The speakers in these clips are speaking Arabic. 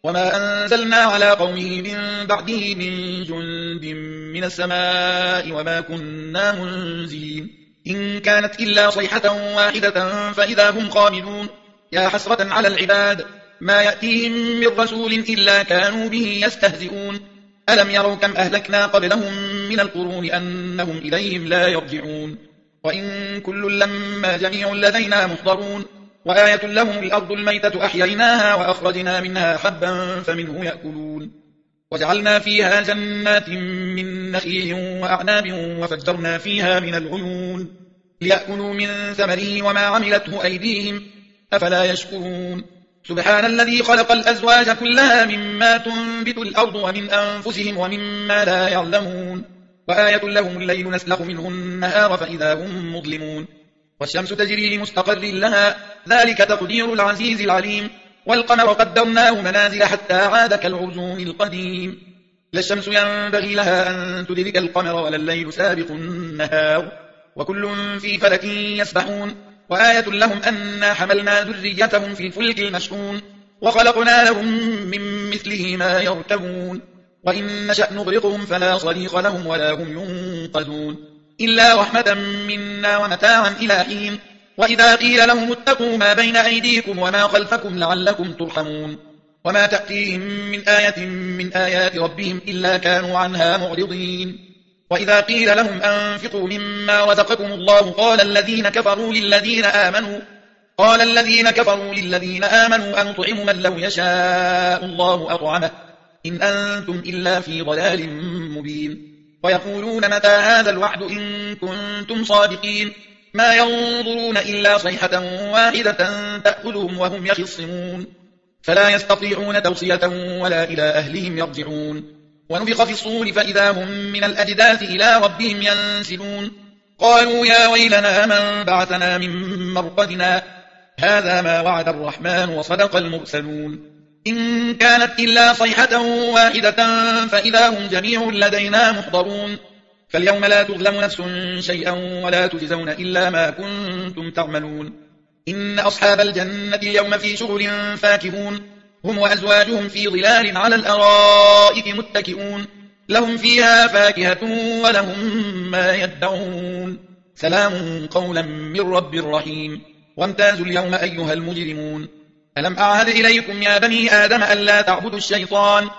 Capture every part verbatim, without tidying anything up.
وما أنزلنا على قومه من بعده من جند من السماء وما كنا منزلين إن كانت إلا صيحة واحدة فإذا هم خامدون يا حسرة على العباد ما يأتيهم من رسول إلا كانوا به يستهزئون ألم يروا كم أهلكنا قبلهم من القرون أنهم إليهم لا يرجعون وإن كل لما جميع لدينا محضرون وآية لهم الأرض الميتة أحييناها وأخرجنا منها حبا فمنه يأكلون وجعلنا فيها جنات من نخيل وأعناب وفجرنا فيها من العيون ليأكلوا من ثمره وما عملته أيديهم أفلا يشكرون سبحان الذي خلق الأزواج كلها مما تنبت الأرض ومن أنفسهم ومما لا يعلمون وآية لهم الليل نسلخ منه النهار فإذا هم مظلمون والشمس تجري لمستقر لها ذلك تقدير العزيز العليم والقمر قدرناه منازل حتى عاد كالعرجون القديم لا الشمس ينبغي لها أن تدرك القمر ولا الليل سابق النهار وكل في فلك يسبحون وآية لهم أنا حملنا ذريتهم في الفلك المشحون وخلقنا لهم من مثله ما يركبون وإن نشأ نغرقهم فلا صريخ لهم ولا هم ينقذون إلا رحمة منا ومتاعا إلى حين وإذا قيل لهم اتقوا ما بين أيديكم وما خلفكم لعلكم ترحمون وما تأتيهم من آية من آيات ربهم إلا كانوا عنها معرضين وإذا قيل لهم أنفقوا مما رزقكم الله قال الذين كفروا للذين آمنوا قال الذين كفروا للذين آمنوا أنطعم من لو يشاء الله أطعمه إن أنتم إلا في ضلال مبين ويقولون متى هذا الوعد إن كنتم صادقين ما ينظرون إلا صيحة واحدة تأخذهم وهم يخصمون فلا يستطيعون توصية ولا إلى أهلهم يرجعون ونفخ في الصور فإذا هم من الأجداث إلى ربهم ينسلون قالوا يا ويلنا من بعثنا من مرقدنا هذا ما وعد الرحمن وصدق المرسلون إن كانت إلا صيحة واحدة فإذا هم جميع لدينا محضرون فاليوم لا تظلم نفس شيئا ولا تجزون إلا ما كنتم تعملون إن أصحاب الجنة اليوم في شغل فاكهون هم وأزواجهم في ظلال على الأرائك متكئون لهم فيها فاكهة ولهم ما يدعون سلام قولا من رب رحيم وامتازوا اليوم أيها المجرمون ألم أعهد إليكم يا بني آدم ألا تعبدوا الشيطان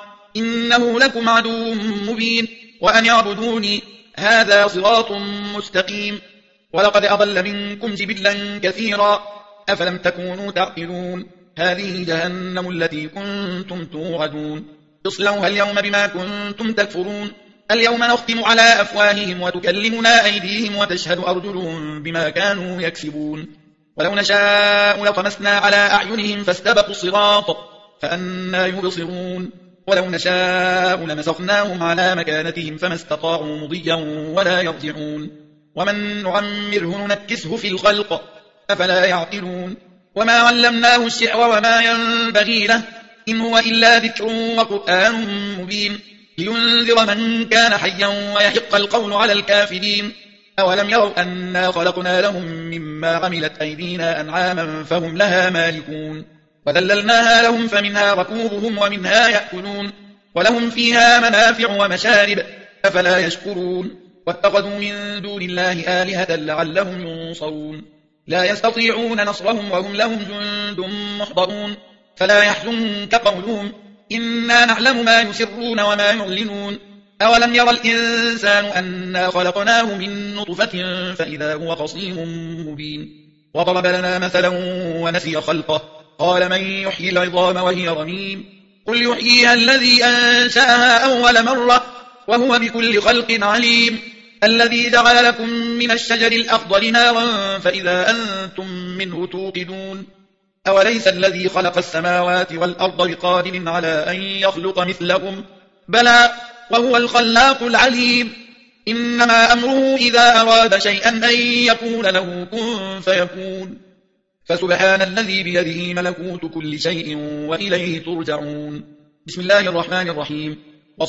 إنه لكم عدو مبين وأن يعبدوني هذا صراط مستقيم ولقد أضل منكم جبلا كثيرا أفلم تكونوا تعقلون هذه جهنم التي كنتم توعدون تصلوها اليوم بما كنتم تكفرون اليوم نختم على أفواههم وتكلمنا أيديهم وتشهد أرجلهم بما كانوا يكسبون ولو نشاء لطمسنا على أعينهم فاستبقوا الصراط فأنا يبصرون ولو نشاء لمسخناهم على مكانتهم فما استطاعوا مضيا ولا يرجعون ومن نعمره ننكسه في الخلق أفلا يعقلون وما علمناه الشعر وما ينبغي له إن هو إلا ذكر وقرآن مبين لينذر من كان حيا ويحق القول على الكافرين أولم يروا أنا خلقنا لهم مما عملت أيدينا أنعاما فهم لها مالكون وذللناها لهم فمنها ركوبهم ومنها يأكلون ولهم فيها منافع ومشارب أفلا يشكرون واتخذوا من دون الله آلهة لعلهم ينصرون لا يستطيعون نصرهم وهم لهم جند محضرون فلا يحزنك قولهم إنا نعلم ما يسرون وما يعلنون أولم يرى الإنسان أنا خلقناه من نطفة فإذا هو خصيم مبين وضرب لنا مثلا ونسي خلقه قال من يحيي العظام وهي رميم قل يحييها الذي أنشأها أول مرة وهو بكل خلق عليم الذي جعل لكم من الشجر الأخضر نارا فإذا أنتم منه توقدون أوليس الذي خلق السماوات والأرض بقادر على أن يخلق مثلهم بلى وهو الخلاق العليم إنما أمره إذا أراد شيئا أن يكون له كن فيكون فسبحان الذي بيده ملكوت كل شيء وإليه ترجعون بسم الله الرحمن الرحيم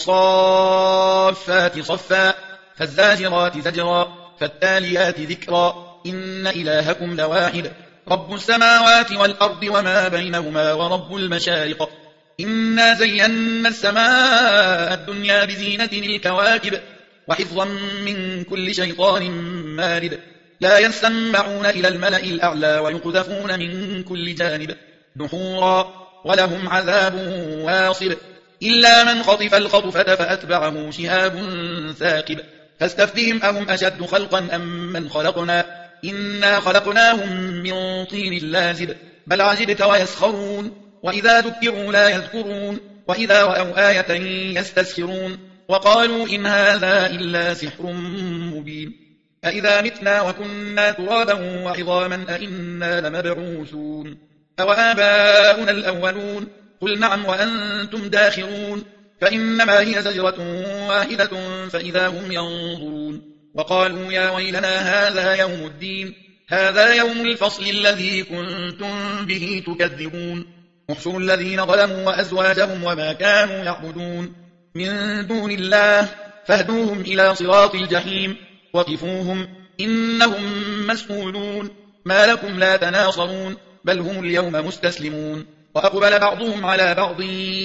والصافات صفا فالزاجرات زجرا فالتاليات ذكرا إن إلهكم لواحد رب السماوات والأرض وما بينهما ورب المشارق إنا زينا السماء الدنيا بزينة الكواكب وحفظا من كل شيطان مارد لا يسمعون إلى الملأ الأعلى ويقذفون من كل جانب دحورا ولهم عذاب واصب إلا من خطف الخطفة فأتبعه شهاب ثاقب فاستفتهم أهم أشد خلقا أم من خلقنا إنا خلقناهم من طين لازب بل عجبت ويسخرون وإذا ذكروا لا يذكرون وإذا رأوا آية يستسخرون وقالوا إن هذا إلا سحر مبين أإذا متنا وكنا ترابا وعظاما أئنا لمبعوثون أوآباؤنا الأولون قل نعم وأنتم داخرون فإنما هي زجرة واحدة فإذا هم ينظرون وقالوا يا ويلنا هذا يوم الدين هذا يوم الفصل الذي كنتم به تكذبون احشروا الذين ظلموا وأزواجهم وما كانوا يعبدون من دون الله فاهدوهم إلى صراط الجحيم وقفوهم إنهم مسؤولون ما لكم لا تناصرون بل هم اليوم مستسلمون وأقبل بعضهم على بعض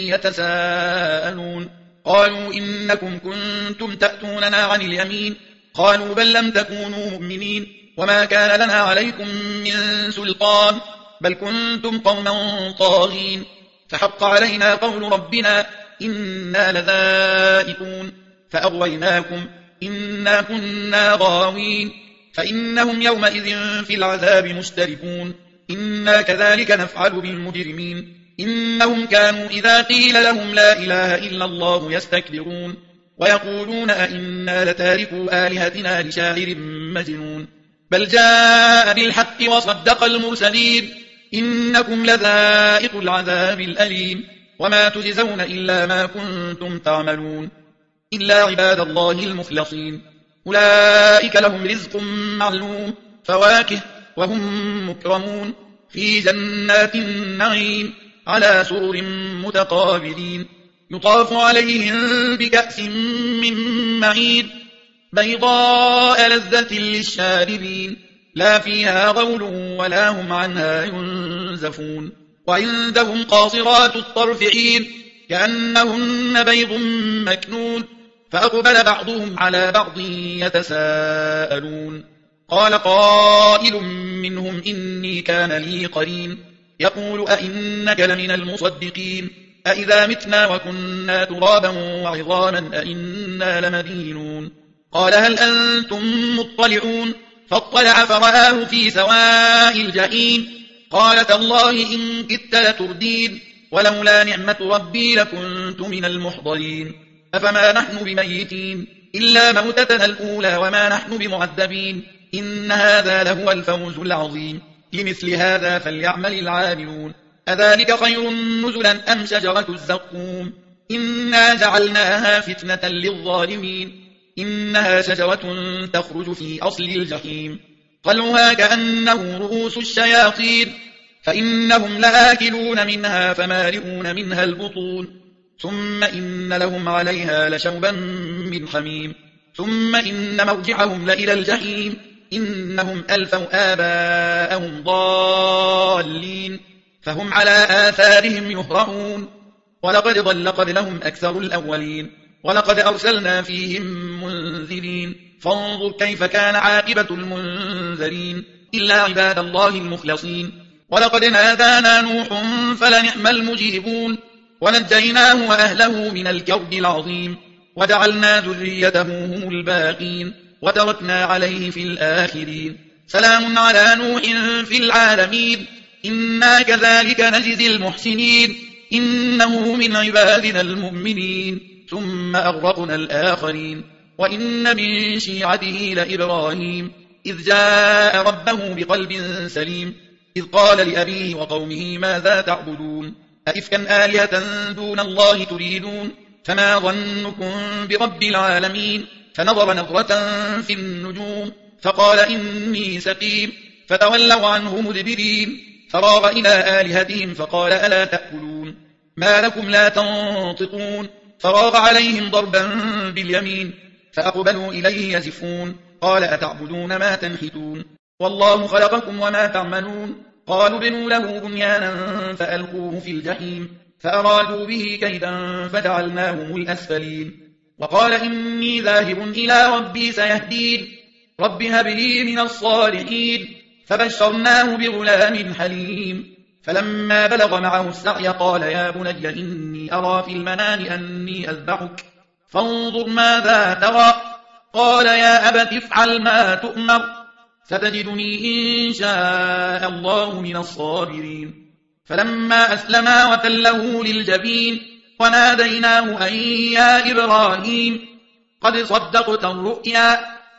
يتساءلون قالوا إنكم كنتم تأتوننا عن اليمين قالوا بل لم تكونوا مؤمنين وما كان لنا عليكم من سلطان بل كنتم قوما طاغين فحق علينا قول ربنا إنا لذائقون فأغويناكم إنا كنا غاوين فإنهم يومئذ في العذاب مشتركون إنا كذلك نفعل بالمجرمين إنهم كانوا إذا قيل لهم لا إله إلا الله يستكبرون ويقولون أئنا لتاركوا آلهتنا لشاعر مجنون بل جاء بالحق وصدق المرسلين إنكم لذائق العذاب الأليم وما تجزون إلا ما كنتم تعملون إلا عباد الله المخلصين أولئك لهم رزق معلوم فواكه وهم مكرمون في جنات النعيم على سرر متقابلين يطاف عليهم بكأس من معين بيضاء لذة للشاربين لا فيها غول ولا هم عنها ينزفون وعندهم قاصرات الطرف عين كأنهن بيض مكنون فأقبل بعضهم على بعض يتساءلون قال قائل منهم إني كان لي قرين يقول أئنك لمن المصدقين أئذا متنا وكنا ترابا وعظاما أئنا لمدينون قال هل أنتم مطلعون فاطلع فرآه في سواء الجحيم قال تالله إن كدت لتردين ولولا نعمة ربي لكنت من المحضرين أفما نحن بميتين إلا موتتنا الأولى وما نحن بمعذبين إن هذا لهو الفوز العظيم لمثل هذا فليعمل العاملون أذلك خير نزلا أم شجرة الزقوم إنا جعلناها فتنة للظالمين إنها شجرة تخرج في أصل الجحيم طلعها كأنه رؤوس الشياطين فإنهم لآكلون منها فمالئون منها البطون ثم إن لهم عليها لشوبا من حميم ثم إن مرجعهم لإلى الجحيم إنهم ألفوا آباءهم ضالين فهم على آثارهم يهرعون ولقد ضل قبلهم أكثر الأولين ولقد أرسلنا فيهم منذرين فانظر كيف كان عاقبة المنذرين إلا عباد الله المخلصين ولقد نادانا نوح فلنعم المجيبون ونجيناه وأهله من الكرب العظيم وجعلنا ذريته هم الباقين وتركنا عليه في الآخرين سلام على نوح في العالمين إنا كذلك نجزي المحسنين إنه من عبادنا المؤمنين ثم أغرقنا الآخرين وإن من شيعته لإبراهيم إذ جاء ربه بقلب سليم إذ قال لأبيه وقومه ماذا تعبدون أئفكا آلهة دون الله تريدون فما ظنكم برب العالمين فنظر نظرة في النجوم فقال إني سقيم فتولوا عنه مدبرين فراغ إلى آلهتهم فقال ألا تأكلون ما لكم لا تنطقون فراغ عليهم ضربا باليمين فأقبلوا إليه يزفون قال أتعبدون ما تنحتون والله خلقكم وما تعملون قالوا بنوا له بنيانا فألقوه في الجحيم فأرادوا به كيدا فجعلناهم الأسفلين وقال إني ذاهب إلى ربي سيهدين رب هب لي من الصالحين فبشرناه بغلام حليم فلما بلغ معه السعي قال يا بني إني أرى في المنام أني أذبحك فانظر ماذا ترى قال يا أبت افعل ما تؤمر ستجدني إن شاء الله من الصابرين فلما أسلما وتله للجبين وناديناه أن يا إبراهيم قد صدقت الرؤيا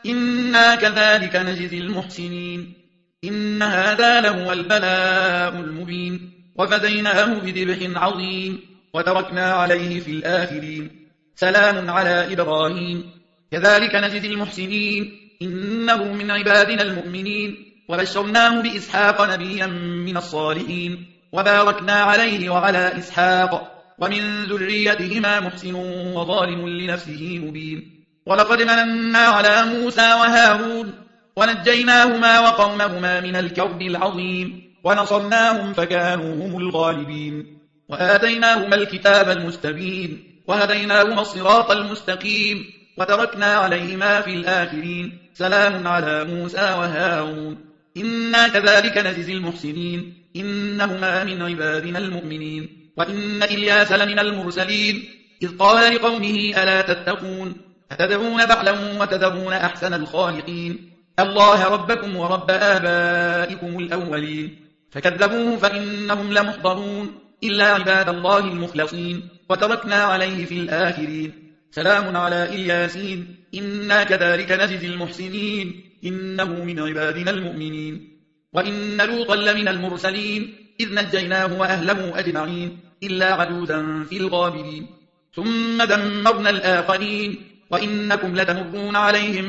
إنا كذلك نجزي المحسنين إن هذا لهو البلاء المبين وفديناه بذبح عظيم وتركنا عليه في الآخرين سلام على إبراهيم كذلك نجزي المحسنين إنه من عبادنا المؤمنين وبشرناه بإسحاق نبيا من الصالحين وباركنا عليه وعلى إسحاق ومن ذريتهما محسن وظالم لنفسه مبين ولقد مننا على موسى وهارون ونجيناهما وقومهما من الكرب العظيم ونصرناهم فكانوا هم الغالبين وآتيناهما الكتاب المستبين وهديناهما الصراط المستقيم وتركنا عليهما في الآخرين سلام على موسى وهارون إنا كذلك نجزي المحسنين إنهما من عبادنا المؤمنين وإن إلياس لمن المرسلين إذ قال لقومه ألا تتقون أتدعون بعلا وتذرون أحسن الخالقين الله ربكم ورب آبائكم الأولين فكذبوه فإنهم لمحضرون إلا عباد الله المخلصين وتركنا عليه في الآخرين سلام على إلياسين إنا كذلك نجزي المحسنين إنه من عبادنا المؤمنين وإن لوطا لمن المرسلين إذ نجيناه وأهله أجمعين إلا عجوزا في الغابرين ثم دمرنا الآخرين وإنكم لتمرون عليهم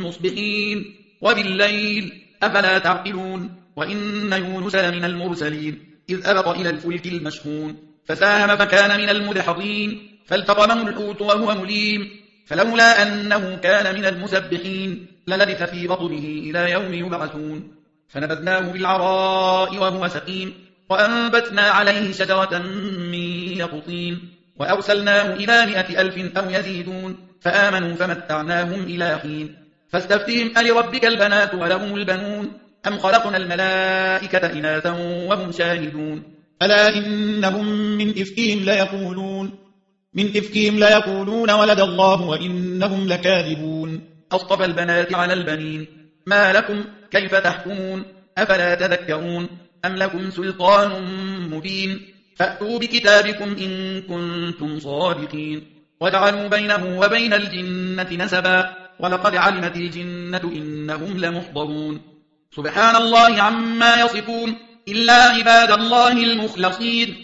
مصبحين وبالليل أفلا تعقلون وإن يونس لمن المرسلين إذ أبق إلى الفلك المشحون فساهم فكان من المدحضين فالتقمه الحوت وهو مليم فلولا أنه كان من المسبحين للبث في بطنه إلى يوم يبعثون فنبذناه بالعراء وهو سقيم وأنبتنا عليه شجرة من يقطين وأرسلناه إلى مائة ألف أو يزيدون فآمنوا فمتعناهم إلى حين فاستفتهم ألربك البنات ولهم البنون أم خلقنا الملائكة إناثا وهم شاهدون ألا إنهم من إفكهم ليقولون من إفكهم ليقولون ولد الله وإنهم لكاذبون أصطفى البنات على البنين ما لكم كيف تحكمون أفلا تذكرون أم لكم سلطان مبين فأتوا بكتابكم إن كنتم صادقين وجعلوا بينه وبين الجنة نسبا ولقد علمت الجنة إنهم لمحضرون سبحان الله عما يصفون إلا عباد الله المخلصين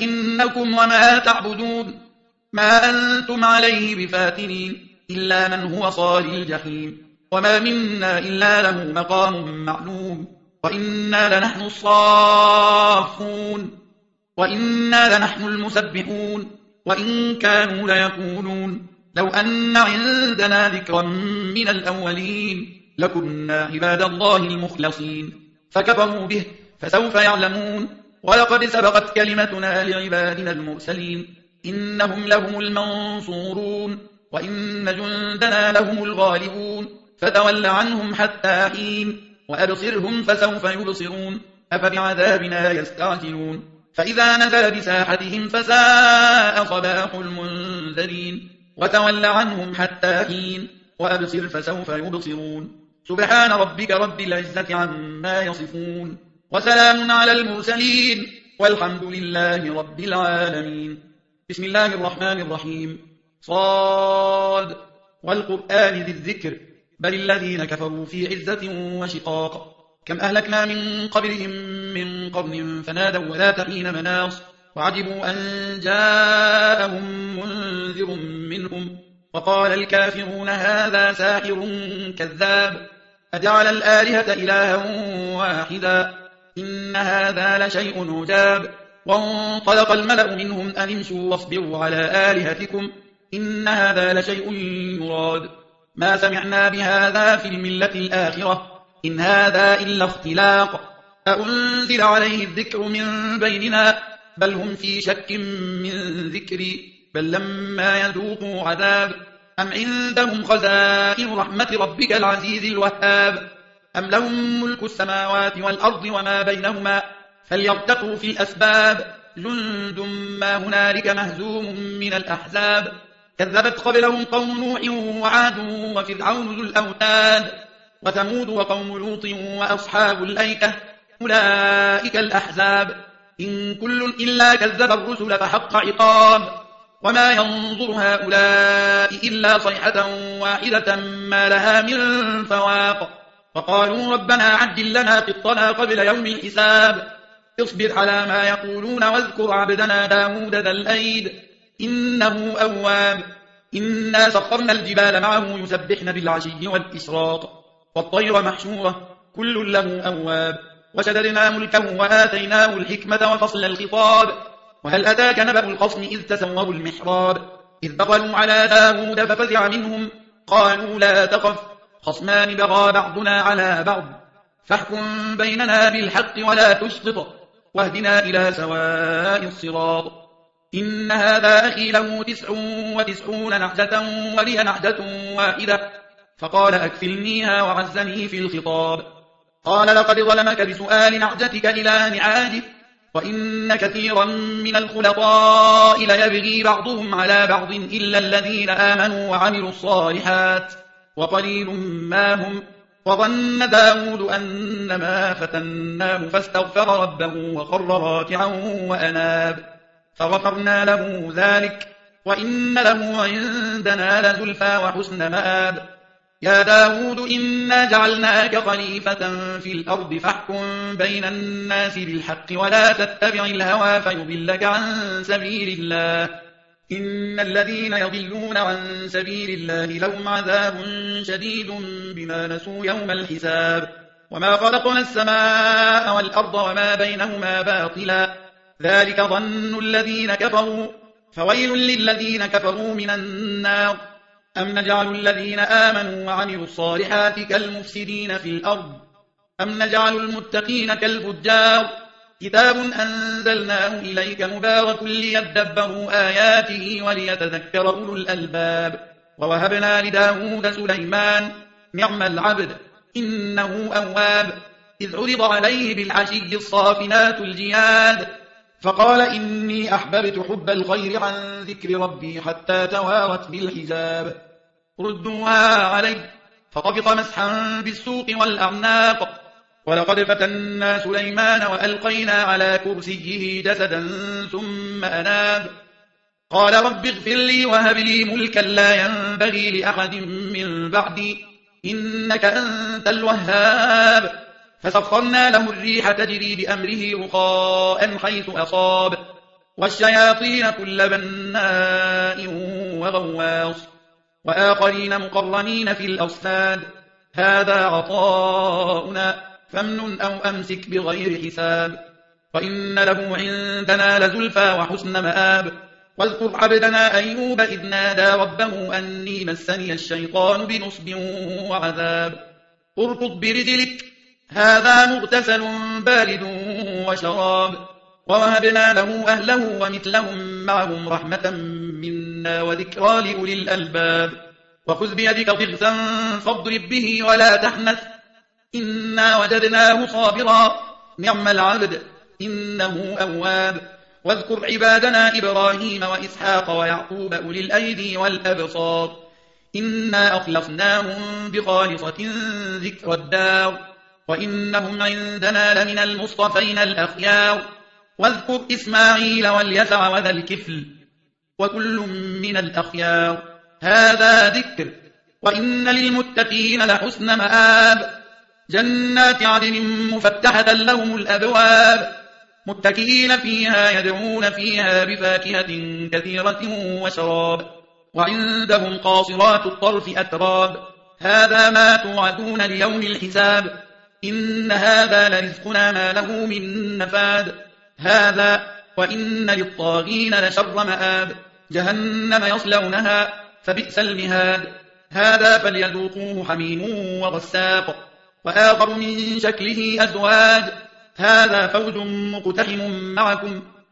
فإنكم وما تعبدون ما أنتم عليه بفاتنين إلا من هو صال الجحيم وما منا إلا له مقام معلوم وإنا لنحن الصافون وإنا لنحن المسبحون وإن كانوا ليقولون لو أن عندنا ذكرا من الأولين لكنا عباد الله المخلصين فكفروا به فسوف يعلمون ولقد سبقت كلمتنا لعبادنا المرسلين إنهم لهم المنصورون وإن جندنا لهم الغالبون فتول عنهم حتى حين وأبصرهم فسوف يبصرون أفبعذابنا يستعجلون فإذا نزل بساحتهم فساء صباح المنذرين وتول عنهم حتى حين وأبصر فسوف يبصرون سبحان ربك رب العزة عما يصفون وسلام على المرسلين والحمد لله رب العالمين بسم الله الرحمن الرحيم صاد والقرآن ذي الذكر بل الذين كفروا في عزة وشقاق كم أهلكنا من قبلهم من قرن فنادوا ولا تحين مناص وعجبوا أن جاءهم منذر منهم وقال الكافرون هذا ساحر كذاب أجعل الآلهة إلها واحدا إن هذا لشيء عجاب وانطلق الملأ منهم أن امشوا واصبروا على آلهتكم إن هذا لشيء يراد ما سمعنا بهذا في الملة الآخرة إن هذا إلا اختلاق أأنزل عليه الذكر من بيننا بل هم في شك من ذكري بل لما يذوقوا عذاب أم عندهم خزائن رحمة ربك العزيز الوهاب أم لهم ملك السماوات والأرض وما بينهما فليرتقوا في الأسباب جند ما هنالك مهزوم من الأحزاب كذبت قبلهم قوم نوح وعاد وفرعون ذو الأوتاد وثمود وقوم لوط وأصحاب الأيكة أولئك الأحزاب إن كل إلا كذب الرسل فحق عقاب وما ينظر هؤلاء إلا صيحة واحدة ما لها من فواق وقالوا ربنا عجل لنا قطنا قبل يوم الحساب اصبر على ما يقولون واذكر عبدنا داود ذا الأيد إنه أواب إنا سخرنا الجبال معه يسبحن بالعشي والإشراق والطير محشورة كل له أواب وشددنا ملكه وآتيناه الحكمة وفصل الخطاب وهل أتاك نبأ الخصم إذ تسوروا المحراب إذ دخلوا على داود ففزع منهم قالوا لا تخف خصمان بغى بعضنا على بعض فاحكم بيننا بالحق ولا تشطط واهدنا إلى سواء الصراط إن هذا أخي له تسع وتسعون نعجة ولي نعجة واحدة فقال أكفلنيها وعزني في الخطاب قال لقد ظلمك بسؤال نعجتك إلى نعاجه وإن كثيرا من الخلطاء ليبغي بعضهم على بعض إلا الذين آمنوا وعملوا الصالحات وقليل ما هم وظن داود أنما فتناه فاستغفر ربه وخر راكعا وأناب فغفرنا له ذلك وإن له عندنا لزلفى وحسن مآب يا داود إنا جعلناك خليفة في الأرض فاحكم بين الناس بالحق ولا تتبع الهوى فيضلك عن سبيل الله إن الذين يضلون عن سبيل الله لهم عذاب شديد بما نسوا يوم الحساب وما خلقنا السماء والأرض وما بينهما باطلا ذلك ظن الذين كفروا فويل للذين كفروا من النار أم نجعل الذين آمنوا وعملوا الصالحات كالمفسدين في الأرض أم نجعل المتقين كالفجار كتاب أنزلناه إليك مبارك ليدبروا آياته وليتذكر أولو الألباب ووهبنا لداود سليمان نعم العبد إنه أواب إذ عرض عليه بالعشي الصافنات الجياد فقال إني أحببت حب الخير عن ذكر ربي حتى توارت بالحجاب ردوها عليه فطفق مسحا بالسوق والأعناق ولقد فتنا سليمان وألقينا على كرسيه جسدا ثم أناب قال رب اغفر لي وهب لي ملكا لا ينبغي لأحد من بعدي إنك أنت الوهاب فسخرنا له الريح تجري بأمره رخاء حيث أصاب والشياطين كل بناء وغواص وآخرين مقرنين في الأصفاد هذا عطاؤنا فامنن أو أمسك بغير حساب وإن له عندنا لزلفى وحسن مآب واذكر عبدنا أيوب إذ نادى ربه أني مسني الشيطان بنصب وعذاب اركض برجلك هذا مغتسل بارد وشراب ووهبنا له أهله ومثلهم معهم رحمة منا وذكرى لأولي الألباب وخذ بيدك ضغثا فاضرب به ولا تحنث إنا وجدناه صابرا نعم العبد إنه أواب واذكر عبادنا إبراهيم وإسحاق ويعقوب أولي الأيدي والأبصار إنا أخلصناهم بخالصة ذكر الدار وإنهم عندنا لمن المصطفين الأخيار واذكر إسماعيل واليسع وذا الكفل وكل من الأخيار هذا ذكر وإن للمتقين لحسن مآب جنات عدن مفتحة لهم الأبواب متكئين فيها يدعون فيها بفاكهة كثيرة وشراب وعندهم قاصرات الطرف أتراب هذا ما توعدون ليوم الحساب إن هذا لرزقنا ما له من نفاد هذا وإن للطاغين لشر مآب جهنم يصلونها فبئس المهاد هذا فليذوقوه حميم وغساق وآخر من شكله أزواج هذا فوج مقتحم معكم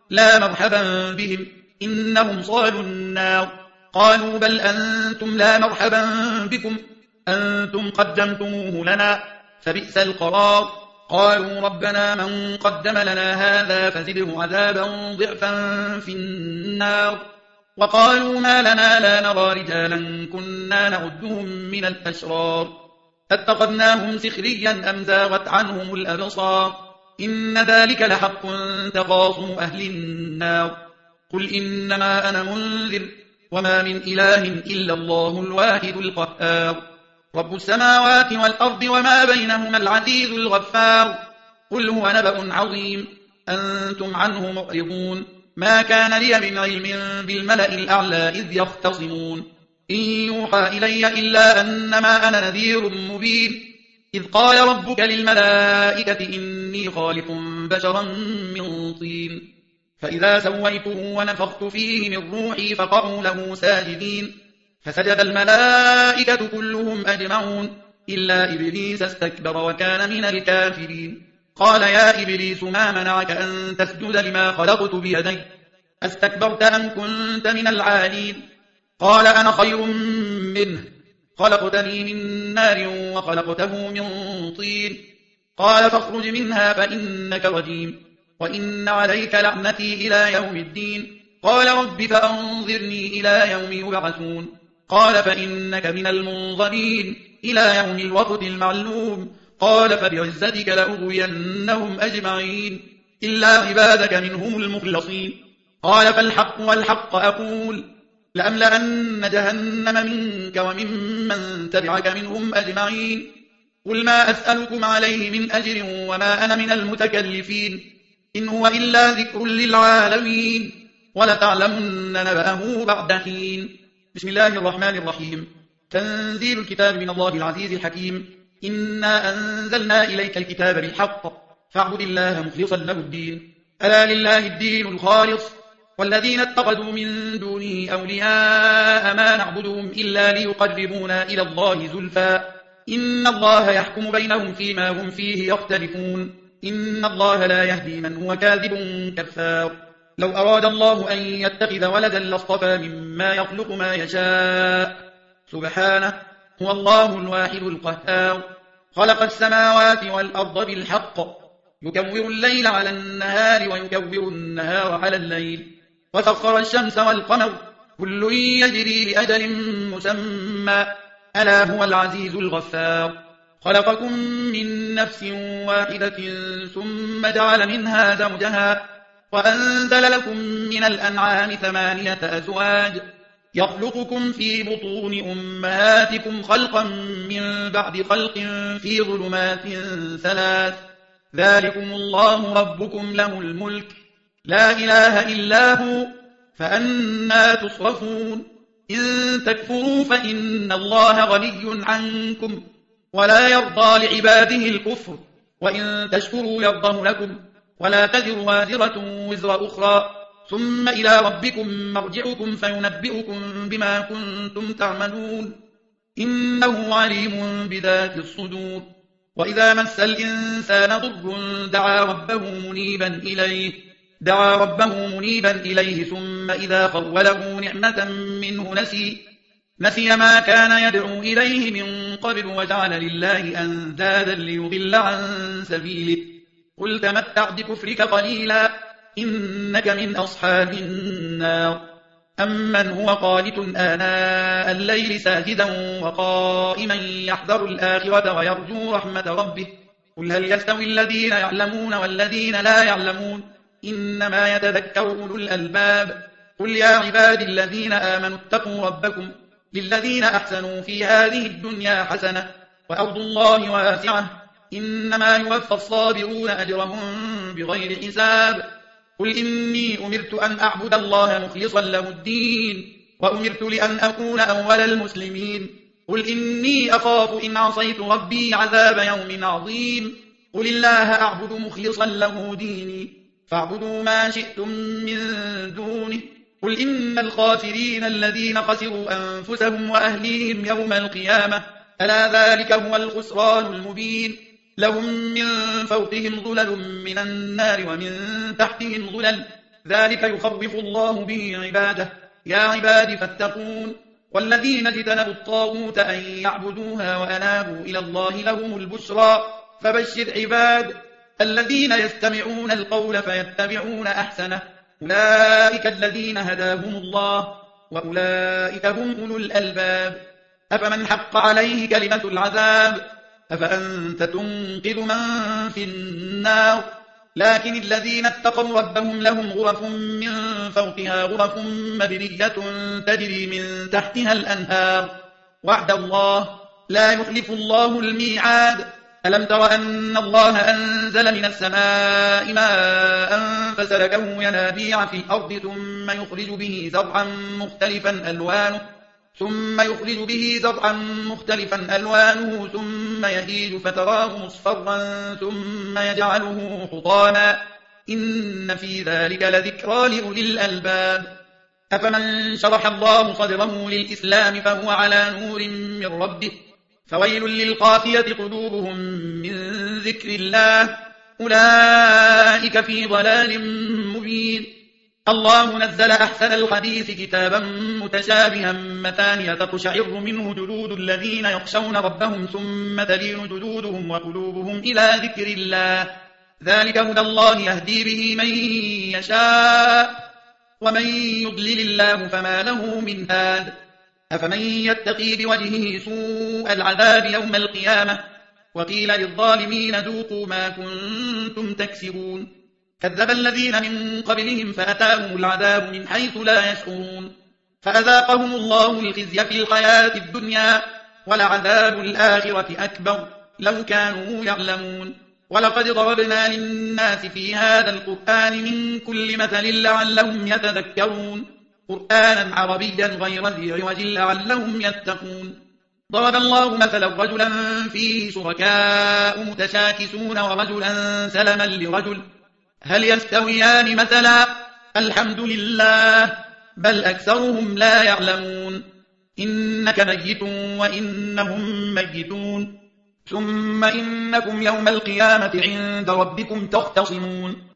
لا مرحبا بهم إنهم صالوا النار. قالوا بل أنتم لا مرحبا بكم أنتم قدمتموه لنا فبئس القرار. قالوا ربنا من قدم لنا هذا فزده عذابا ضعفا في النار. وقالوا ما لنا لا نرى رجالا كنا نعدهم من الأشرار اتخذناهم سخريا أم زاغت عنهم الأبصار إن ذلك لحق تخاصم أهل النار. قل إنما أنا منذر وما من إله إلا الله الواحد القهار رب السماوات والأرض وما بينهما العزيز الغفار. قل هو نبأ عظيم أنتم عنه معرضون ما كان لي من علم بالملأ الأعلى إذ يختصمون إن يوحى إلي إلا أنما أنا نذير مبين إذ قال ربك للملائكة إني خالق بشرا من طين فإذا سويته ونفخت فيه من روحي فقعوا له ساجدين فسجد الملائكة كلهم أجمعون إلا إبليس استكبر وكان من الكافرين. قال يا إبليس ما منعك أن تسجد لما خلقت بيدي أستكبرت أم كنت من العالين؟ قال أنا خير منه خلقتني من نار وخلقته من طين. قال فاخرج منها فإنك رجيم وإن عليك لعنتي إلى يوم الدين. قال رب فأنظرني إلى يوم يبعثون. قال فإنك من المنظرين إلى يوم الوقت المعلوم. قال فبعزتك لأغوينهم أجمعين إلا عبادك منهم المخلصين. قال فالحق والحق أقول لأملأن جهنم منك وممن تبعك منهم أجمعين. قل ما أسألكم عليه من أجر وما أنا من المتكلفين إن هو إلا ذكر للعالمين ولتعلمن نبأه بعد حين. بسم الله الرحمن الرحيم. تنزيل الكتاب من الله العزيز الحكيم. إنا أنزلنا إليك الكتاب بالحق فاعبد الله مخلصا له الدين ألا لله الدين الخالص والذين اتخذوا من دونه أولياء ما نعبدهم إلا ليقربونا إلى الله زلفى إن الله يحكم بينهم فيما هم فيه يختلفون إن الله لا يهدي من هو كاذب كفار. لو أراد الله أن يتخذ ولدا لاصطفى مما يخلق ما يشاء سبحانه هو الله الواحد القهار. خلق السماوات والأرض بالحق يكور الليل على النهار ويكور النهار على الليل وسخر الشمس والقمر كل يجري لأجل مسمى ألا هو العزيز الغفار. خلقكم من نفس واحدة ثم جعل منها زوجها وأنزل لكم من الأنعام ثمانية أزواج يخلقكم في بطون أمهاتكم خلقا من بعد خلق في ظلمات ثلاث ذلكم الله ربكم له الملك لا إله إلا هو فأنا تصرفون. إن تكفروا فإن الله غني عنكم ولا يرضى لعباده الكفر وإن تشكروا يرضه لكم ولا تزر وازرة وزر أخرى ثم إلى ربكم مرجعكم فينبئكم بما كنتم تعملون إنه عليم بذات الصدور. وإذا مس الإنسان ضر دعا ربه منيبا إليه دعا ربه منيبا إليه ثم إذا خوله نعمة منه نسي نسي ما كان يدعو إليه من قبل وجعل لله أندادا ليضل عن سبيله قل تمتع بكفرك قليلا إنك من أصحاب النار. أمن هو قانت آناء الليل ساجدا وقائما يحذر الآخرة ويرجو رحمة ربه قل هل يستوي الذين يعلمون والذين لا يعلمون إنما يتذكر أولو الألباب. قل يا عبادي الذين آمنوا اتقوا ربكم للذين أحسنوا في هذه الدنيا حسنة وأرض الله واسعة إنما يوفى الصابرون أجرهم بغير حساب. قل إني أمرت أن أعبد الله مخلصا له الدين وأمرت لأن أكون أول المسلمين. قل إني أخاف إن عصيت ربي عذاب يوم عظيم. قل الله أعبد مخلصا له ديني فاعبدوا ما شئتم من دونه. قل إن الخاسرين الذين خسروا أنفسهم وأهليهم يوم القيامة ألا ذلك هو الخسران المبين. لهم من فوقهم ظلل من النار ومن تحتهم ظلل ذلك يخوف الله به عباده يا عباد فاتقون والذين اجتنبوا الطاغوت أن يعبدوها وأنابوا إلى الله لهم البشرى فبشر عباد الذين يستمعون القول فيتبعون أحسنه أولئك الذين هداهم الله وأولئك هم أولو الألباب أفمن حق عليه كلمة العذاب أفأنت تنقذ من في النار لكن الذين اتقوا ربهم لهم غرف من فوقها غرف مبنية تجري من تحتها الأنهار وعد الله لا يخلف الله الميعاد ألم تر أن الله أنزل من السماء ماء فسلكه ينابيع في الأرض ثم يخرج به زرعا مختلفا ألوانه ثم يخرج به زرعا مختلفا ألوانه ثم يهيج فتراه مصفرا ثم يجعله حطاما إن في ذلك لذكرى لأولي الألباب أفمن شرح الله صدره للإسلام فهو على نور من ربه فويل للقاسية قلوبهم من ذكر الله أولئك في ضلال مبين الله نزل أحسن الحديث كتابا متشابها مثانية تقشعر منه جلود الذين يخشون ربهم ثم تلين جلودهم وقلوبهم إلى ذكر الله ذلك هدى الله يهدي به من يشاء ومن يضلل الله فما له من هاد أفمن يتقي بوجهه سوء العذاب يوم القيامة وقيل للظالمين ذوقوا ما كنتم تكسبون كذب الذين من قبلهم فأتاهم العذاب من حيث لا يشعرون فأذاقهم الله الخزي في الحياة الدنيا ولعذاب الآخرة أكبر لو كانوا يعلمون ولقد ضربنا للناس في هذا القرآن من كل مثل لعلهم يتذكرون قرآنا عربيا غير ذي عوج لعلهم يتقون ضرب الله مثلا رجلا فيه شركاء متشاكسون ورجلا سلما لرجل هل يستويان مثلا الحمد لله بل أكثرهم لا يعلمون إنك ميت وإنهم ميتون ثم إنكم يوم القيامة عند ربكم تختصمون